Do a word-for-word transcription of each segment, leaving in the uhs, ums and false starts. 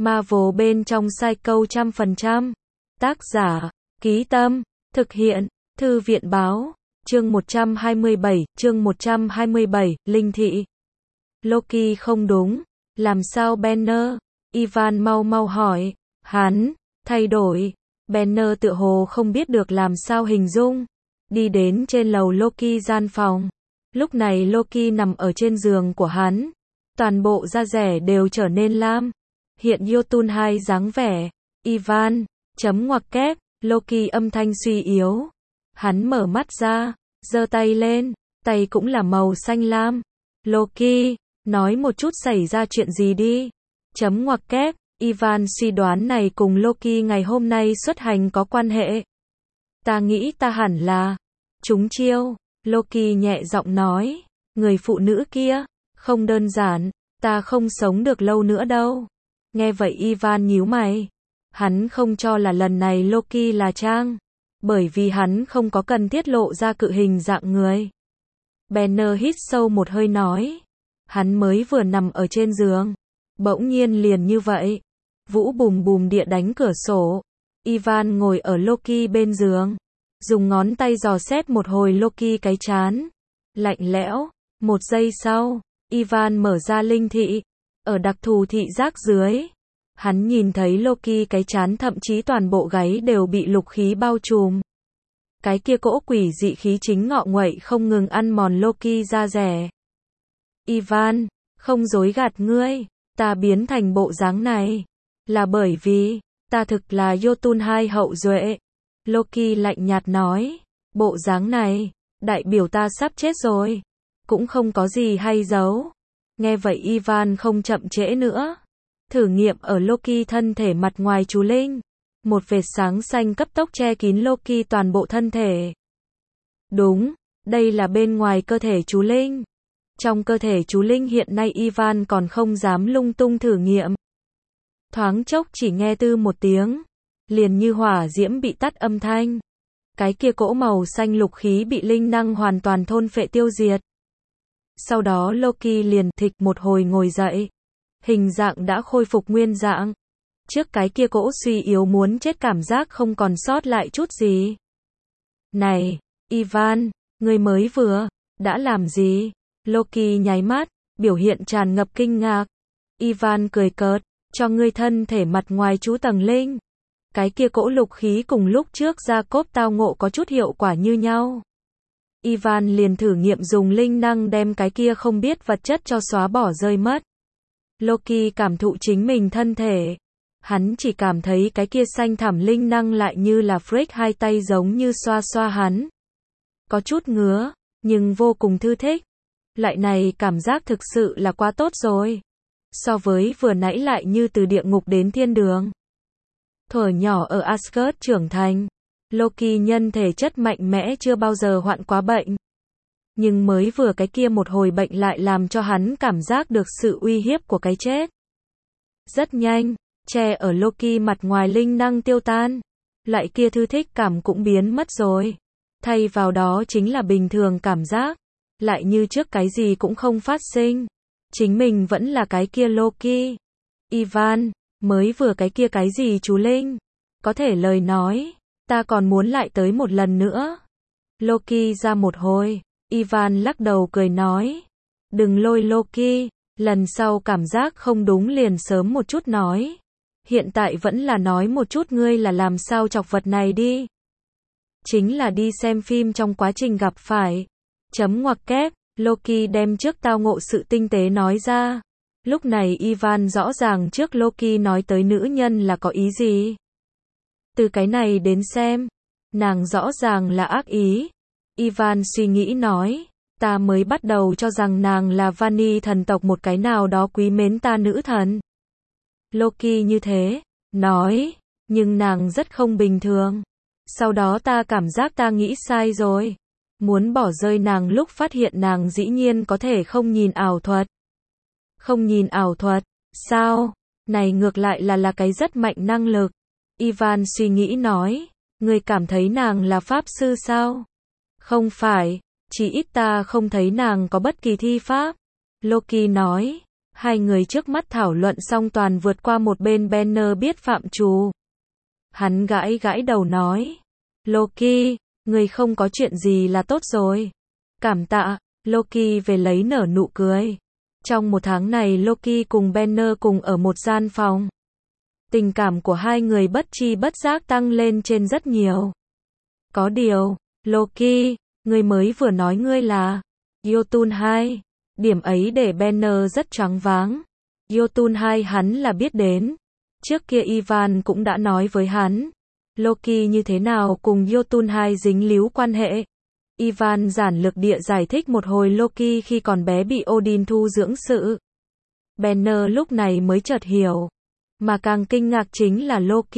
Marvel bên trong Psycho trăm phần trăm. Tác giả, Ký Tâm, thực hiện, Thư viện Báo, chương một trăm hai mươi bảy, chương một trăm hai mươi bảy, Linh Thị. Loki không đúng, làm sao Banner? Ivan mau mau hỏi, hắn, thay đổi. Banner tựa hồ không biết được làm sao hình dung, đi đến trên lầu Loki gian phòng. Lúc này Loki nằm ở trên giường của hắn, toàn bộ da rẻ đều trở nên lam, hiện Jotun hai dáng vẻ. Ivan, chấm ngoặc kép, Loki âm thanh suy yếu. Hắn mở mắt ra, giơ tay lên, tay cũng là màu xanh lam. Loki, nói một chút xảy ra chuyện gì đi. Chấm ngoặc kép, Ivan suy đoán này cùng Loki ngày hôm nay xuất hành có quan hệ. Ta nghĩ ta hẳn là trúng chiêu. Loki nhẹ giọng nói, người phụ nữ kia, không đơn giản, ta không sống được lâu nữa đâu. Nghe vậy Ivan nhíu mày. Hắn không cho là lần này Loki là trang, bởi vì hắn không có cần tiết lộ ra cự hình dạng người. Banner hít sâu một hơi nói, hắn mới vừa nằm ở trên giường, bỗng nhiên liền như vậy. Vũ bùm bùm địa đánh cửa sổ. Ivan ngồi ở Loki bên giường, dùng ngón tay dò xét một hồi Loki cái trán. Lạnh lẽo. Một giây sau, Ivan mở ra linh thị. Ở đặc thù thị giác dưới, hắn nhìn thấy Loki cái trán thậm chí toàn bộ gáy đều bị lục khí bao trùm. Cái kia cỗ quỷ dị khí chính ngọ nguậy không ngừng ăn mòn Loki da rẻ. Ivan, không dối gạt ngươi, ta biến thành bộ dáng này là bởi vì ta thực là Jotun hai hậu duệ. Loki lạnh nhạt nói, bộ dáng này đại biểu ta sắp chết rồi, cũng không có gì hay giấu. Nghe vậy Ivan không chậm trễ nữa, thử nghiệm ở Loki thân thể mặt ngoài chú linh. Một vệt sáng xanh cấp tốc che kín Loki toàn bộ thân thể. Đúng, đây là bên ngoài cơ thể chú linh. Trong cơ thể chú linh hiện nay Ivan còn không dám lung tung thử nghiệm. Thoáng chốc chỉ nghe tư một tiếng, liền như hỏa diễm bị tắt âm thanh. Cái kia cỗ màu xanh lục khí bị linh năng hoàn toàn thôn phệ tiêu diệt. Sau đó Loki liền thịch một hồi ngồi dậy. Hình dạng đã khôi phục nguyên dạng. Trước cái kia cỗ suy yếu muốn chết cảm giác không còn sót lại chút gì. Này, Ivan, ngươi mới vừa, đã làm gì? Loki nháy mắt, biểu hiện tràn ngập kinh ngạc. Ivan cười cợt, cho ngươi thân thể mặt ngoài chú tầng linh. Cái kia cỗ lục khí cùng lúc trước ra cốp tao ngộ có chút hiệu quả như nhau. Ivan liền thử nghiệm dùng linh năng đem cái kia không biết vật chất cho xóa bỏ rơi mất. Loki cảm thụ chính mình thân thể. Hắn chỉ cảm thấy cái kia xanh thẳm linh năng lại như là Freak hai tay giống như xoa xoa hắn. Có chút ngứa, nhưng vô cùng thư thích. Lại này cảm giác thực sự là quá tốt rồi. So với vừa nãy lại như từ địa ngục đến thiên đường. Thuở nhỏ ở Asgard trưởng thành, Loki nhân thể chất mạnh mẽ chưa bao giờ hoạn quá bệnh. Nhưng mới vừa cái kia một hồi bệnh lại làm cho hắn cảm giác được sự uy hiếp của cái chết. Rất nhanh, che ở Loki mặt ngoài linh năng tiêu tan. Lại kia thư thích cảm cũng biến mất rồi. Thay vào đó chính là bình thường cảm giác. Lại như trước cái gì cũng không phát sinh. Chính mình vẫn là cái kia Loki. Ivan, mới vừa cái kia cái gì chú linh? Có thể lời nói, ta còn muốn lại tới một lần nữa. Loki ra một hồi, Ivan lắc đầu cười nói. Đừng lôi Loki, lần sau cảm giác không đúng liền sớm một chút nói. Hiện tại vẫn là nói một chút ngươi là làm sao chọc vật này đi. Chính là đi xem phim trong quá trình gặp phải. Chấm ngoặc kép, Loki đem trước tao ngộ sự tinh tế nói ra. Lúc này Ivan rõ ràng trước Loki nói tới nữ nhân là có ý gì. Từ cái này đến xem, nàng rõ ràng là ác ý. Ivan suy nghĩ nói, ta mới bắt đầu cho rằng nàng là Vani thần tộc một cái nào đó quý mến ta nữ thần. Loki như thế, nói, nhưng nàng rất không bình thường. Sau đó ta cảm giác ta nghĩ sai rồi. Muốn bỏ rơi nàng lúc phát hiện nàng dĩ nhiên có thể không nhìn ảo thuật. Không nhìn ảo thuật, sao? Này ngược lại là là cái rất mạnh năng lực. Ivan suy nghĩ nói, ngươi cảm thấy nàng là pháp sư sao? Không phải, chỉ ít ta không thấy nàng có bất kỳ thi pháp. Loki nói, Hai người trước mắt thảo luận xong toàn vượt qua một bên Banner biết phạm trù. Hắn gãi gãi đầu nói. Loki, người không có chuyện gì là tốt rồi. Cảm tạ, Loki về lấy nở nụ cười. Trong một tháng này Loki cùng Banner cùng ở một gian phòng. Tình cảm của hai người bất chi bất giác tăng lên trên rất nhiều. Có điều, Loki, ngươi mới vừa nói ngươi là Jotun hai. Điểm ấy để Banner rất choáng váng. Jotun hai hắn là biết đến. Trước kia Ivan cũng đã nói với hắn. Loki như thế nào cùng Jotun hai dính líu quan hệ. Ivan giản lược địa giải thích một hồi Loki khi còn bé bị Odin thu dưỡng sự. Banner lúc này mới chợt hiểu. Mà càng kinh ngạc chính là Loki.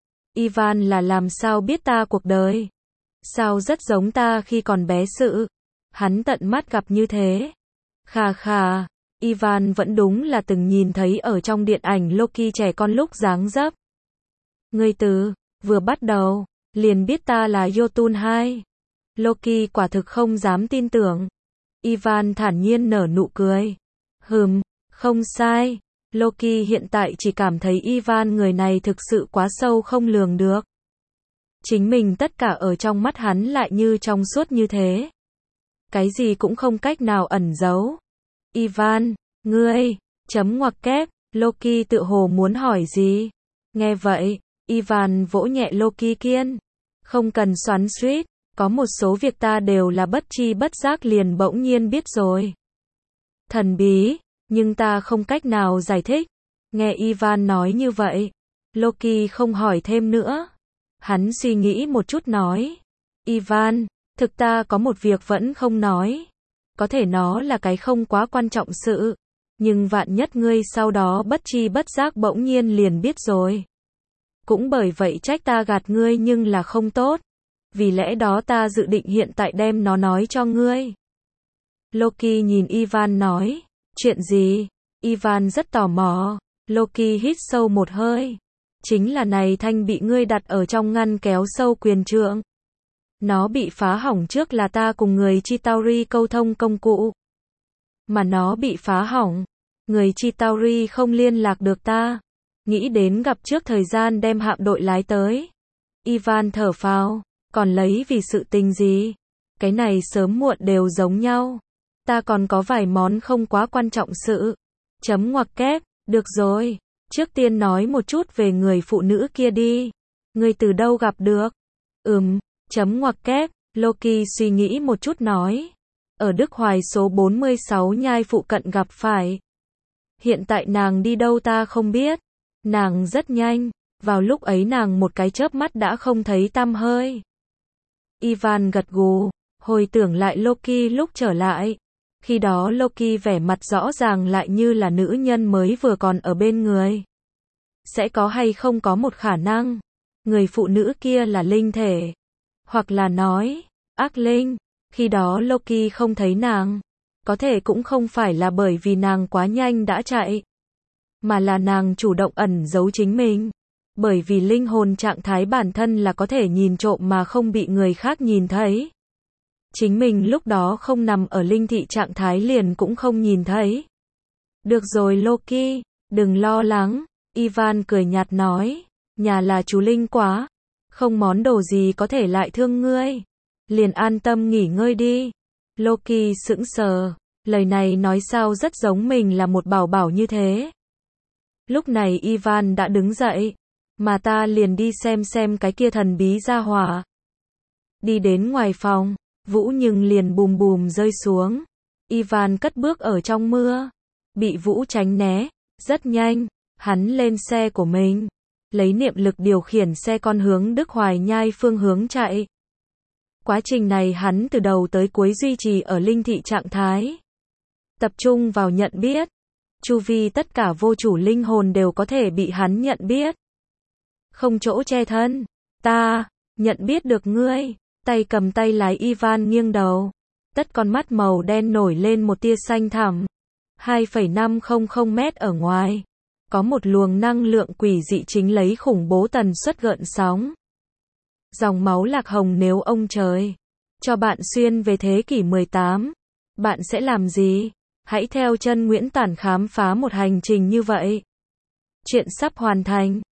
Ivan là làm sao biết ta cuộc đời. Sao rất giống ta khi còn bé sự. Hắn tận mắt gặp như thế. Khà khà, Ivan vẫn đúng là từng nhìn thấy ở trong điện ảnh Loki trẻ con lúc dáng dấp. Ngươi từ, vừa bắt đầu, liền biết ta là Jotun hai. Loki quả thực không dám tin tưởng. Ivan thản nhiên nở nụ cười. Hừm, không sai. Loki hiện tại chỉ cảm thấy Ivan người này thực sự quá sâu không lường được. Chính mình tất cả ở trong mắt hắn lại như trong suốt như thế. Cái gì cũng không cách nào ẩn giấu. Ivan, ngươi, chấm ngoặc kép, Loki tự hồ muốn hỏi gì. Nghe vậy, Ivan vỗ nhẹ Loki kiên. Không cần xoắn xuýt, có một số việc ta đều là bất chi bất giác liền bỗng nhiên biết rồi. Thần bí, nhưng ta không cách nào giải thích. Nghe Ivan nói như vậy, Loki không hỏi thêm nữa. Hắn suy nghĩ một chút nói. Ivan, thực ta có một việc vẫn không nói. Có thể nó là cái không quá quan trọng sự. Nhưng vạn nhất ngươi sau đó bất chi bất giác bỗng nhiên liền biết rồi. Cũng bởi vậy trách ta gạt ngươi nhưng là không tốt. Vì lẽ đó ta dự định hiện tại đem nó nói cho ngươi. Loki nhìn Ivan nói. Chuyện gì? Ivan rất tò mò. Loki hít sâu một hơi. Chính là này thanh bị ngươi đặt ở trong ngăn kéo sâu quyền trượng. Nó bị phá hỏng trước là ta cùng người Chitauri câu thông công cụ. Mà nó bị phá hỏng. Người Chitauri không liên lạc được ta. Nghĩ đến gặp trước thời gian đem hạm đội lái tới. Ivan thở phào. Còn lấy vì sự tình gì? Cái này sớm muộn đều giống nhau. Ta còn có vài món không quá quan trọng sự. Chấm ngoặc kép. Được rồi. Trước tiên nói một chút về người phụ nữ kia đi. Ngươi từ đâu gặp được? Ừm. Chấm ngoặc kép. Loki suy nghĩ một chút nói. Ở Đức Hoài số bốn mươi sáu nhai phụ cận gặp phải. Hiện tại nàng đi đâu ta không biết. Nàng rất nhanh. Vào lúc ấy nàng một cái chớp mắt đã không thấy tăm hơi. Ivan gật gù. Hồi tưởng lại Loki lúc trở lại. Khi đó Loki vẻ mặt rõ ràng lại như là nữ nhân mới vừa còn ở bên người. Sẽ có hay không có một khả năng. Người phụ nữ kia là linh thể. Hoặc là nói, ác linh. Khi đó Loki không thấy nàng. Có thể cũng không phải là bởi vì nàng quá nhanh đã chạy. Mà là nàng chủ động ẩn giấu chính mình. Bởi vì linh hồn trạng thái bản thân là có thể nhìn trộm mà không bị người khác nhìn thấy. Chính mình lúc đó không nằm ở linh thị trạng thái liền cũng không nhìn thấy. Được rồi Loki, đừng lo lắng. Ivan cười nhạt nói. Nhà là chú linh quá. Không món đồ gì có thể lại thương ngươi. Liền an tâm nghỉ ngơi đi. Loki sững sờ. Lời này nói sao rất giống mình là một bảo bảo như thế. Lúc này Ivan đã đứng dậy. Mà ta liền đi xem xem cái kia thần bí ra hỏa. Đi đến ngoài phòng. Vũ nhưng liền bùm bùm rơi xuống. Ivan cất bước ở trong mưa. Bị Vũ tránh né. Rất nhanh. Hắn lên xe của mình. Lấy niệm lực điều khiển xe con hướng Đức Hoài Nhai phương hướng chạy. Quá trình này hắn từ đầu tới cuối duy trì ở linh thị trạng thái. Tập trung vào nhận biết. Chu vi tất cả vô chủ linh hồn đều có thể bị hắn nhận biết. Không chỗ che thân. Ta, nhận biết được ngươi. Tay cầm tay lái Ivan nghiêng đầu. Tất con mắt màu đen nổi lên một tia xanh thẳm. hai phẩy năm không mét ở ngoài. Có một luồng năng lượng quỷ dị chính lấy khủng bố tần suất gợn sóng. Dòng máu lạc hồng nếu ông trời cho bạn xuyên về thế kỷ mười tám. Bạn sẽ làm gì? Hãy theo chân Nguyễn Tản khám phá một hành trình như vậy. Chuyện sắp hoàn thành.